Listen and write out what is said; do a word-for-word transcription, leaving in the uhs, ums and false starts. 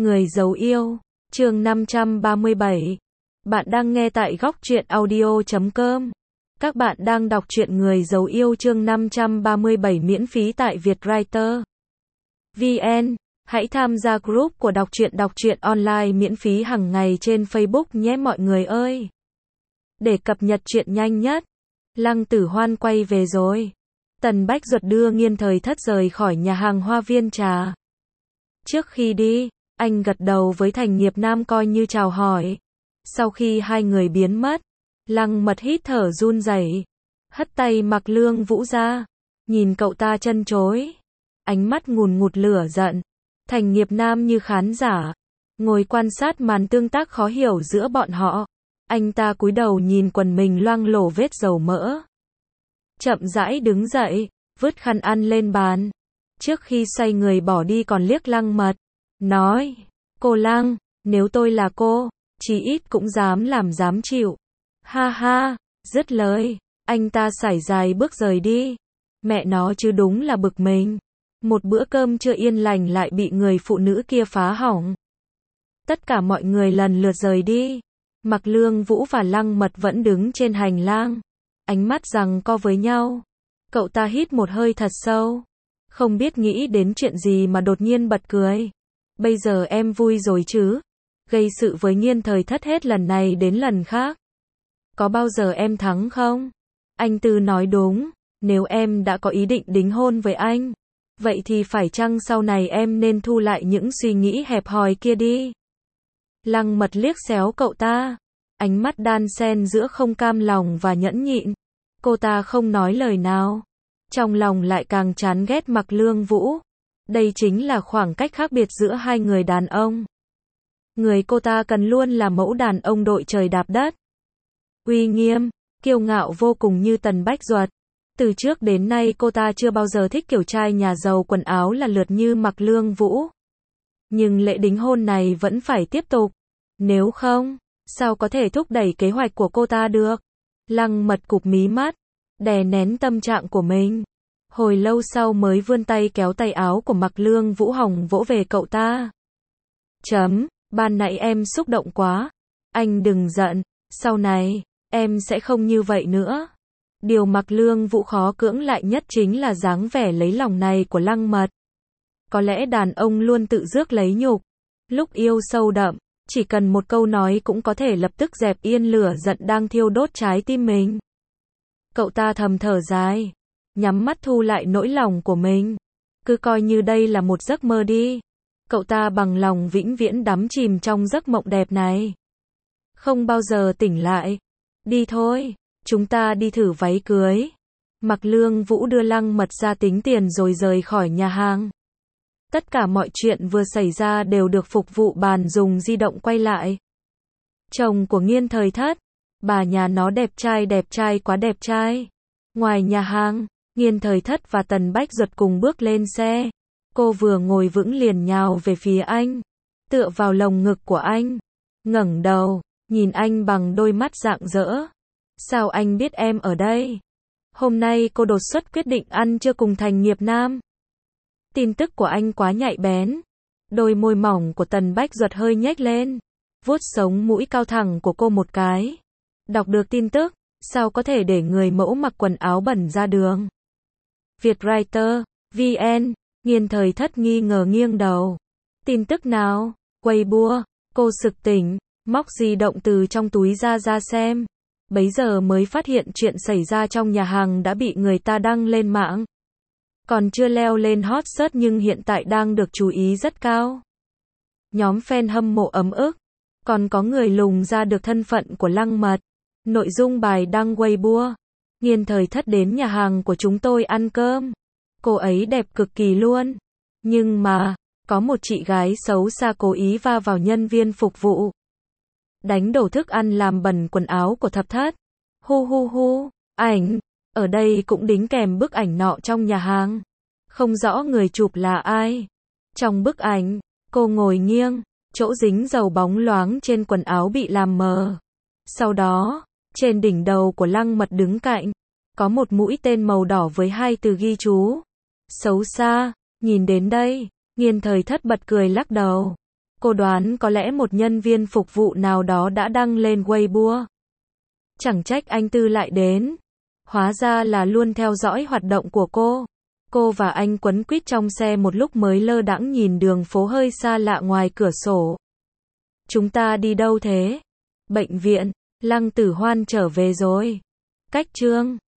Người giấu yêu, chương năm trăm ba mươi bảy. Bạn đang nghe tại góc truyện audio chấm com. Các bạn đang đọc truyện Người giấu yêu chương năm trăm ba mươi bảy miễn phí tại Vietwriter vê en. Hãy tham gia group của đọc truyện đọc truyện online miễn phí hàng ngày trên Facebook nhé mọi người ơi. Để cập nhật truyện nhanh nhất, Lăng Tử Hoan quay về rồi. Tần Bách Duật đưa Nghiên Thời Thất rời khỏi nhà hàng Hoa Viên Trà. Trước khi đi, anh gật đầu với Thành Nghiệp Nam coi như chào hỏi. Sau khi hai người biến mất, Lăng Mật hít thở run rẩy, hất tay Mạc Lương Vũ ra, nhìn cậu ta chân chối, ánh mắt ngùn ngụt lửa giận. Thành Nghiệp Nam như khán giả, ngồi quan sát màn tương tác khó hiểu giữa bọn họ. Anh ta cúi đầu nhìn quần mình loang lổ vết dầu mỡ. Chậm rãi đứng dậy, vứt khăn ăn lên bàn. Trước khi xoay người bỏ đi còn liếc Lăng Mật, nói, cô Lăng, nếu tôi là cô, chí ít cũng dám làm dám chịu. Ha ha, dứt lời, anh ta sải dài bước rời đi. Mẹ nó chứ đúng là bực mình. Một bữa cơm chưa yên lành lại bị người phụ nữ kia phá hỏng. Tất cả mọi người lần lượt rời đi. Mạc Lương Vũ và Lăng Mật vẫn đứng trên hành lang, ánh mắt giằng co với nhau. Cậu ta hít một hơi thật sâu, không biết nghĩ đến chuyện gì mà đột nhiên bật cười. Bây giờ em vui rồi chứ? Gây sự với Nghiên Thời Thất hết lần này đến lần khác. Có bao giờ em thắng không? Anh Tư nói đúng, nếu em đã có ý định đính hôn với anh, vậy thì phải chăng sau này em nên thu lại những suy nghĩ hẹp hòi kia đi? Lăng Mật liếc xéo cậu ta, ánh mắt đan xen giữa không cam lòng và nhẫn nhịn. Cô ta không nói lời nào, trong lòng lại càng chán ghét Mạc Lương Vũ. Đây chính là khoảng cách khác biệt giữa hai người đàn ông. Người cô ta cần luôn là mẫu đàn ông đội trời đạp đất, uy nghiêm, kiêu ngạo vô cùng như Tần Bách Duật. Từ trước đến nay cô ta chưa bao giờ thích kiểu trai nhà giàu quần áo là lượt như Mạc Lương Vũ. Nhưng lễ đính hôn này vẫn phải tiếp tục. Nếu không, sao có thể thúc đẩy kế hoạch của cô ta được? Lăng Mật cụp mí mắt, đè nén tâm trạng của mình. Hồi lâu sau mới vươn tay kéo tay áo của Mạc Lương Vũ hỏng vỗ về cậu ta. Chấm, ban nãy em xúc động quá. Anh đừng giận, sau này, em sẽ không như vậy nữa. Điều Mạc Lương Vũ khó cưỡng lại nhất chính là dáng vẻ lấy lòng này của Lăng Mật. Có lẽ đàn ông luôn tự rước lấy nhục. Lúc yêu sâu đậm, chỉ cần một câu nói cũng có thể lập tức dẹp yên lửa giận đang thiêu đốt trái tim mình. Cậu ta thầm thở dài, nhắm mắt thu lại nỗi lòng của mình. Cứ coi như đây là một giấc mơ đi. Cậu ta bằng lòng vĩnh viễn đắm chìm trong giấc mộng đẹp này, không bao giờ tỉnh lại. Đi thôi, chúng ta đi thử váy cưới. Mạc Lương Vũ đưa Lăng Mật ra tính tiền rồi rời khỏi nhà hàng. Tất cả mọi chuyện vừa xảy ra đều được phục vụ bàn dùng di động quay lại. Chồng của Nghiên Thời Thất, bà nhà nó đẹp trai đẹp trai quá đẹp trai. Ngoài nhà hàng, Nghiên Thời Thất và Tần Bách Duật cùng bước lên xe. Cô vừa ngồi vững liền nhào về phía anh, tựa vào lồng ngực của anh, ngẩng đầu, nhìn anh bằng đôi mắt rạng rỡ. Sao anh biết em ở đây? Hôm nay cô đột xuất quyết định ăn trưa cùng Thành Nghiệp Nam. Tin tức của anh quá nhạy bén. Đôi môi mỏng của Tần Bách Duật hơi nhếch lên, vuốt sống mũi cao thẳng của cô một cái. Đọc được tin tức, sao có thể để người mẫu mặc quần áo bẩn ra đường? Vietwriter vê en. Nghiên Thời Thất nghi ngờ nghiêng đầu. Tin tức nào? Weibo. Cô sực tỉnh, móc di động từ trong túi ra ra xem. Bấy giờ mới phát hiện chuyện xảy ra trong nhà hàng đã bị người ta đăng lên mạng. Còn chưa leo lên hot search nhưng hiện tại đang được chú ý rất cao. Nhóm fan hâm mộ ấm ức. Còn có người lùng ra được thân phận của Lăng Mật. Nội dung bài đăng Weibo. Nghiên Thời Thất đến nhà hàng của chúng tôi ăn cơm. Cô ấy đẹp cực kỳ luôn. Nhưng mà, có một chị gái xấu xa cố ý va vào nhân viên phục vụ, đánh đổ thức ăn làm bẩn quần áo của Thập Thất. Hu hu hu, ảnh, ở đây cũng đính kèm bức ảnh nọ trong nhà hàng. Không rõ người chụp là ai. Trong bức ảnh, cô ngồi nghiêng, chỗ dính dầu bóng loáng trên quần áo bị làm mờ. Sau đó, trên đỉnh đầu của Lăng Mật đứng cạnh, có một mũi tên màu đỏ với hai từ ghi chú. Xấu xa. Nhìn đến đây, Nghiên Thời Thất bật cười lắc đầu. Cô đoán có lẽ một nhân viên phục vụ nào đó đã đăng lên Weibo. Chẳng trách anh Tư lại đến. Hóa ra là luôn theo dõi hoạt động của cô. Cô và anh quấn quýt trong xe một lúc mới lơ đãng nhìn đường phố hơi xa lạ ngoài cửa sổ. Chúng ta đi đâu thế? Bệnh viện. Lăng Tử Hoan trở về rồi. Cách chương